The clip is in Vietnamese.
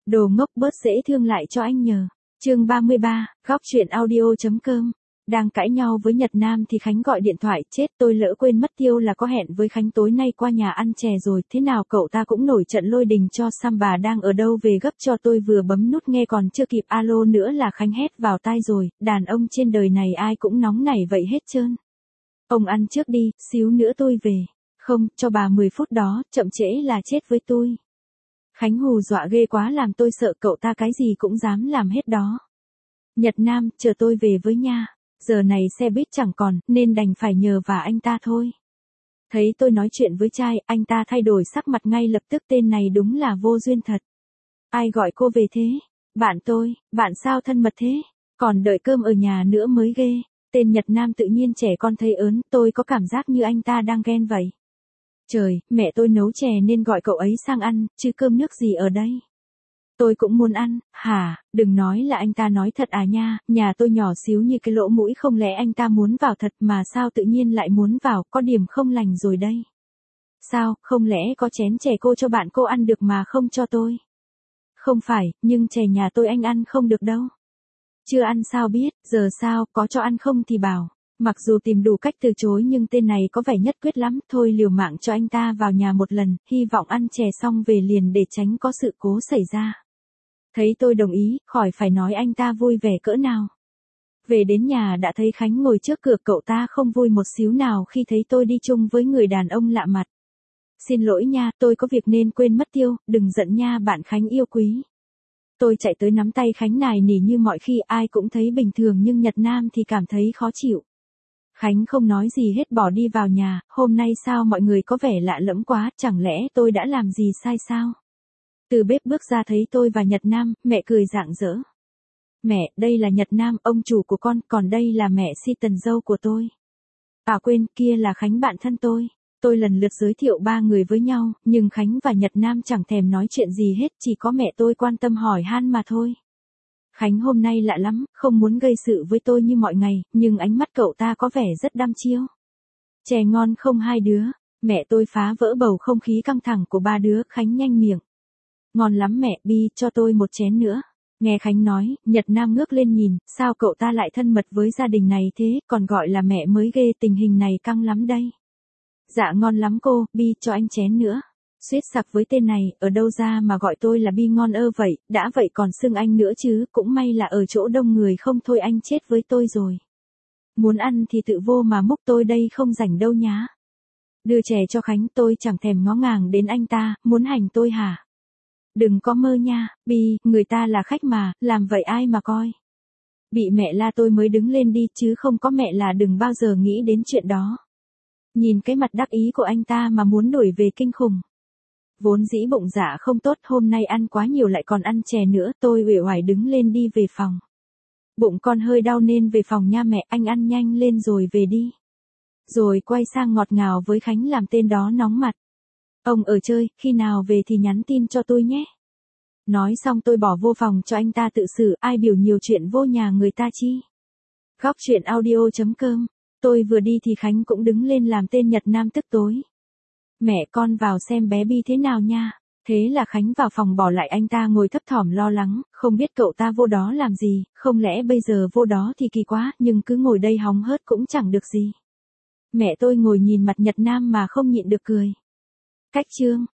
Đồ ngốc bớt dễ thương lại cho anh nhờ. Chương 33, góc truyện audio.com. Đang cãi nhau với Nhật Nam thì Khánh gọi điện thoại, chết tôi lỡ quên mất Tiêu là có hẹn với Khánh tối nay qua nhà ăn chè rồi, thế nào cậu ta cũng nổi trận lôi đình cho Sam bà đang ở đâu về gấp cho tôi, vừa bấm nút nghe còn chưa kịp alo nữa là Khánh hét vào tai rồi, đàn ông trên đời này ai cũng nóng nảy vậy hết trơn. Ông ăn trước đi, xíu nữa tôi về. Không, cho bà 10 phút đó, chậm trễ là chết với tôi. Khánh hù dọa ghê quá làm tôi sợ cậu ta cái gì cũng dám làm hết đó. Nhật Nam, chờ tôi về với nha. Giờ này xe buýt chẳng còn, nên đành phải nhờ vả anh ta thôi. Thấy tôi nói chuyện với trai, anh ta thay đổi sắc mặt ngay lập tức, tên này đúng là vô duyên thật. Ai gọi cô về thế? Bạn tôi, bạn sao thân mật thế? Còn đợi cơm ở nhà nữa mới ghê. Tên Nhật Nam tự nhiên trẻ con thấy ớn, tôi có cảm giác như anh ta đang ghen vậy. Trời, mẹ tôi nấu chè nên gọi cậu ấy sang ăn, chứ cơm nước gì ở đây. Tôi cũng muốn ăn, hả, đừng nói là anh ta nói thật à nha, nhà tôi nhỏ xíu như cái lỗ mũi, không lẽ anh ta muốn vào thật mà sao tự nhiên lại muốn vào, có điểm không lành rồi đây. Sao, không lẽ có chén chè cô cho bạn cô ăn được mà không cho tôi? Không phải, nhưng chè nhà tôi anh ăn không được đâu. Chưa ăn sao biết, giờ sao, có cho ăn không thì bảo. Mặc dù tìm đủ cách từ chối nhưng tên này có vẻ nhất quyết lắm, thôi liều mạng cho anh ta vào nhà một lần, hy vọng ăn chè xong về liền để tránh có sự cố xảy ra. Thấy tôi đồng ý, khỏi phải nói anh ta vui vẻ cỡ nào. Về đến nhà đã thấy Khánh ngồi trước cửa, cậu ta không vui một xíu nào khi thấy tôi đi chung với người đàn ông lạ mặt. Xin lỗi nha, tôi có việc nên quên mất Tiêu, đừng giận nha bạn Khánh yêu quý. Tôi chạy tới nắm tay Khánh nài nỉ như mọi khi, ai cũng thấy bình thường nhưng Nhật Nam thì cảm thấy khó chịu. Khánh không nói gì hết bỏ đi vào nhà, hôm nay sao mọi người có vẻ lạ lẫm quá, chẳng lẽ tôi đã làm gì sai sao? Từ bếp bước ra thấy tôi và Nhật Nam, mẹ cười rạng rỡ. Mẹ, đây là Nhật Nam, ông chủ của con, còn đây là mẹ Si Tần dâu của tôi. À quên, kia là Khánh bạn thân tôi. Tôi lần lượt giới thiệu ba người với nhau, nhưng Khánh và Nhật Nam chẳng thèm nói chuyện gì hết, chỉ có mẹ tôi quan tâm hỏi han mà thôi. Khánh hôm nay lạ lắm, không muốn gây sự với tôi như mọi ngày, nhưng ánh mắt cậu ta có vẻ rất đăm chiêu. Chè ngon không hai đứa, mẹ tôi phá vỡ bầu không khí căng thẳng của ba đứa, Khánh nhanh miệng. Ngon lắm mẹ, Bi, cho tôi một chén nữa. Nghe Khánh nói, Nhật Nam ngước lên nhìn, sao cậu ta lại thân mật với gia đình này thế, còn gọi là mẹ mới ghê, tình hình này căng lắm đây. Dạ ngon lắm cô, Bi, cho anh chén nữa. Suýt sặc với tên này, ở đâu ra mà gọi tôi là Bi ngon ơ vậy, đã vậy còn xưng anh nữa chứ, cũng may là ở chỗ đông người không thôi anh chết với tôi rồi. Muốn ăn thì tự vô mà múc, tôi đây không rảnh đâu nhá. Đưa chè cho Khánh, tôi chẳng thèm ngó ngàng đến anh ta, muốn hành tôi hả? Đừng có mơ nha, Bi, người ta là khách mà, làm vậy ai mà coi. Bị mẹ la tôi mới đứng lên đi chứ không có mẹ là đừng bao giờ nghĩ đến chuyện đó. Nhìn cái mặt đắc ý của anh ta mà muốn đuổi về kinh khủng. Vốn dĩ bụng dạ không tốt, hôm nay ăn quá nhiều lại còn ăn chè nữa, tôi uể oải đứng lên đi về phòng. Bụng con hơi đau nên về phòng nha mẹ, anh ăn nhanh lên rồi về đi. Rồi quay sang ngọt ngào với Khánh làm tên đó nóng mặt. Ông ở chơi, khi nào về thì nhắn tin cho tôi nhé. Nói xong tôi bỏ vô phòng cho anh ta tự xử, ai biểu nhiều chuyện vô nhà người ta chi. Góc truyện audio.com. Tôi vừa đi thì Khánh cũng đứng lên làm tên Nhật Nam tức tối. Mẹ con vào xem bé Bi thế nào nha. Thế là Khánh vào phòng bỏ lại anh ta ngồi thấp thỏm lo lắng, không biết cậu ta vô đó làm gì, không lẽ bây giờ vô đó thì kỳ quá, nhưng cứ ngồi đây hóng hớt cũng chẳng được gì. Mẹ tôi ngồi nhìn mặt Nhật Nam mà không nhịn được cười. Cách chương.